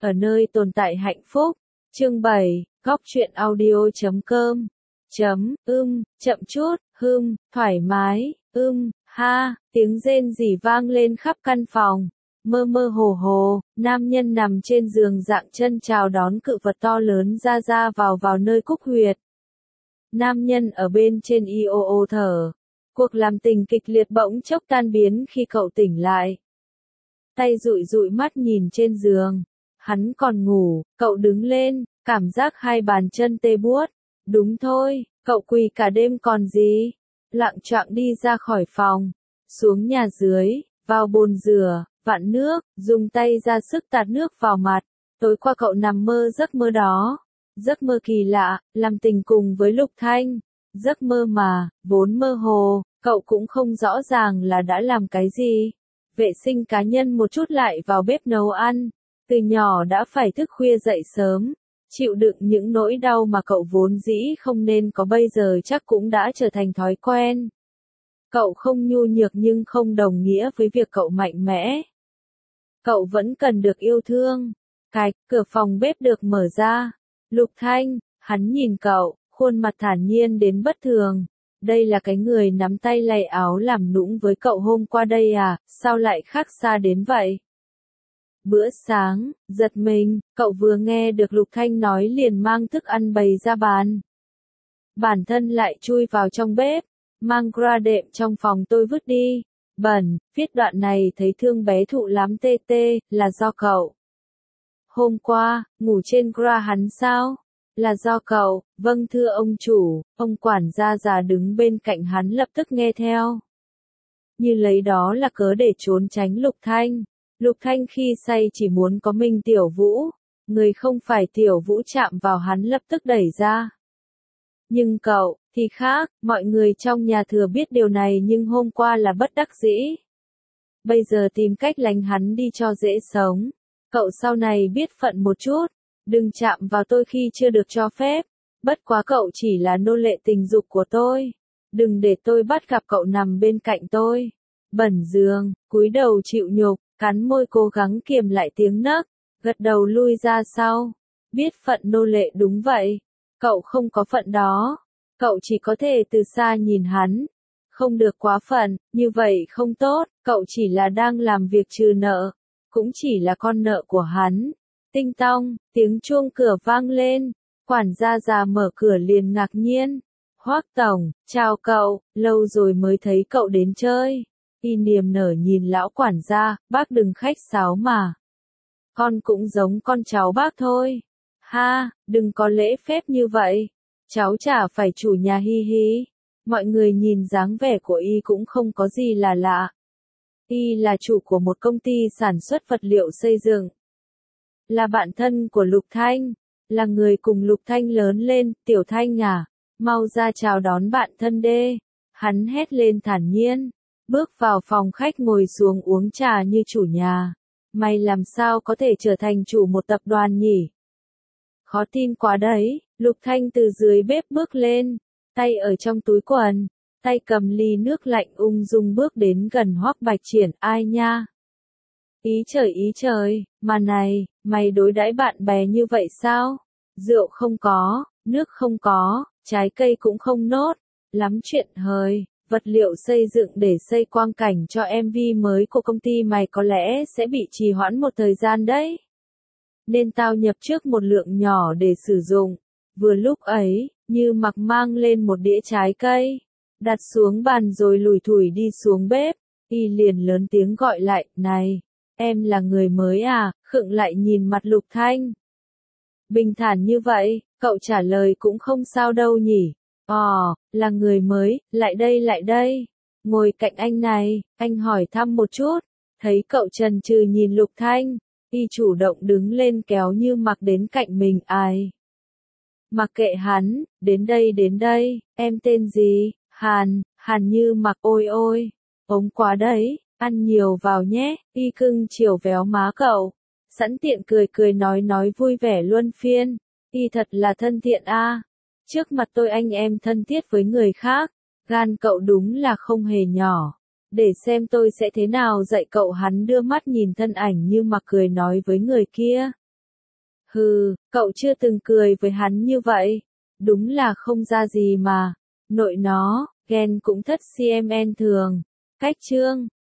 ở nơi tồn tại hạnh phúc. Chương 7, góc truyện audio.com. Chậm chút, thoải mái, ha, tiếng rên rỉ vang lên khắp căn phòng. Mơ mơ hồ hồ, nam nhân nằm trên giường dạng chân chào đón cự vật to lớn ra vào nơi cúc huyệt. Nam nhân ở bên trên ô thở. Cuộc làm tình kịch liệt bỗng chốc tan biến khi cậu tỉnh lại. Tay dụi mắt nhìn trên giường. Hắn còn ngủ, cậu đứng lên, cảm giác hai bàn chân tê buốt. Đúng thôi, cậu quỳ cả đêm còn gì. Loạng choạng đi ra khỏi phòng, xuống nhà dưới, vào bồn rửa, vặn nước, dùng tay ra sức tạt nước vào mặt. Tối qua cậu nằm mơ giấc mơ đó. Giấc mơ kỳ lạ, làm tình cùng với Lục Thanh. Giấc mơ mà, vốn mơ hồ, cậu cũng không rõ ràng là đã làm cái gì. Vệ sinh cá nhân một chút lại vào bếp nấu ăn. Từ nhỏ đã phải thức khuya dậy sớm. Chịu đựng những nỗi đau mà cậu vốn dĩ không nên có bây giờ chắc cũng đã trở thành thói quen. Cậu không nhu nhược nhưng không đồng nghĩa với việc cậu mạnh mẽ. Cậu vẫn cần được yêu thương. Cạch, cửa phòng bếp được mở ra. Lục Thanh, hắn nhìn cậu, khuôn mặt thản nhiên đến bất thường. Đây là cái người nắm tay lay áo làm nũng với cậu hôm qua đây à, sao lại khác xa đến vậy? Bữa sáng, giật mình, cậu vừa nghe được Lục Thanh nói liền mang thức ăn bày ra bàn. Bản thân lại chui vào trong bếp, mang gra đệm trong phòng tôi vứt đi. Bẩn, viết đoạn này thấy thương bé thụ lắm tê, là do cậu. Hôm qua, ngủ trên gra hắn sao? Là do cậu, vâng thưa ông chủ, ông quản gia già đứng bên cạnh hắn lập tức nghe theo. Như lấy đó là cớ để trốn tránh Lục Thanh. Lục Thanh khi say chỉ muốn có mình Tiểu Vũ, người không phải Tiểu Vũ chạm vào hắn lập tức đẩy ra. Nhưng cậu, thì khác, mọi người trong nhà thừa biết điều này nhưng hôm qua là bất đắc dĩ. Bây giờ tìm cách lánh hắn đi cho dễ sống. Cậu sau này biết phận một chút, đừng chạm vào tôi khi chưa được cho phép. Bất quá cậu chỉ là nô lệ tình dục của tôi. Đừng để tôi bắt gặp cậu nằm bên cạnh tôi. Bẩn giường, cúi đầu chịu nhục, cắn môi cố gắng kiềm lại tiếng nấc, gật đầu lui ra sau. Biết phận nô lệ đúng vậy. Cậu không có phận đó. Cậu chỉ có thể từ xa nhìn hắn. Không được quá phận, như vậy không tốt, cậu chỉ là đang làm việc trừ nợ. Cũng chỉ là con nợ của hắn. Tinh tong, tiếng chuông cửa vang lên. Quản gia già mở cửa liền ngạc nhiên. Hoác tổng, chào cậu, lâu rồi mới thấy cậu đến chơi. Y niềm nở nhìn lão quản gia, bác đừng khách sáo mà. Con cũng giống con cháu bác thôi. Ha, đừng có lễ phép như vậy. Cháu chả phải chủ nhà hi hi. Mọi người nhìn dáng vẻ của y cũng không có gì là lạ. Y là chủ của một công ty sản xuất vật liệu xây dựng. Là bạn thân của Lục Thanh. Là người cùng Lục Thanh lớn lên, Tiểu Thanh à. Mau ra chào đón bạn thân đê. Hắn hét lên thản nhiên. Bước vào phòng khách ngồi xuống uống trà như chủ nhà. Mày làm sao có thể trở thành chủ một tập đoàn nhỉ? Khó tin quá đấy. Lục Thanh từ dưới bếp bước lên. Tay ở trong túi quần. Tay cầm ly nước lạnh ung dung bước đến gần Hoắc Bạch Triển. Ai nha? Ý trời, mà này, mày đối đãi bạn bè như vậy sao? Rượu không có, nước không có, trái cây cũng không nốt. Lắm chuyện hời. Vật liệu xây dựng để xây quang cảnh cho MV mới của công ty mày có lẽ sẽ bị trì hoãn một thời gian đấy. Nên tao nhập trước một lượng nhỏ để sử dụng. Vừa lúc ấy, Như Mặc mang lên một đĩa trái cây. Đặt xuống bàn rồi lủi thủi đi xuống bếp. Y liền lớn tiếng gọi lại, này, em là người mới à, khựng lại nhìn mặt Lục Thanh. Bình thản như vậy, cậu trả lời cũng không sao đâu nhỉ. Là người mới, lại đây. Ngồi cạnh anh này, anh hỏi thăm một chút. Thấy cậu chần chừ nhìn Lục Thanh, y chủ động đứng lên kéo Như Mặc đến cạnh mình. Ai? Mặc kệ hắn, đến đây, em tên gì? Hàn Như Mặc. Ôi, ống quá đấy, ăn nhiều vào nhé. Y cưng chiều véo má cậu, sẵn tiện cười nói vui vẻ luân phiên. Y thật là thân thiện a. Trước mặt tôi anh em thân thiết với người khác, gan cậu đúng là không hề nhỏ. Để xem tôi sẽ thế nào dạy cậu. Hắn đưa mắt nhìn thân ảnh Như Mặc cười nói với người kia. Hừ, cậu chưa từng cười với hắn như vậy. Đúng là không ra gì mà. Nội nó, ghen cũng thất CMN thường. Cách chương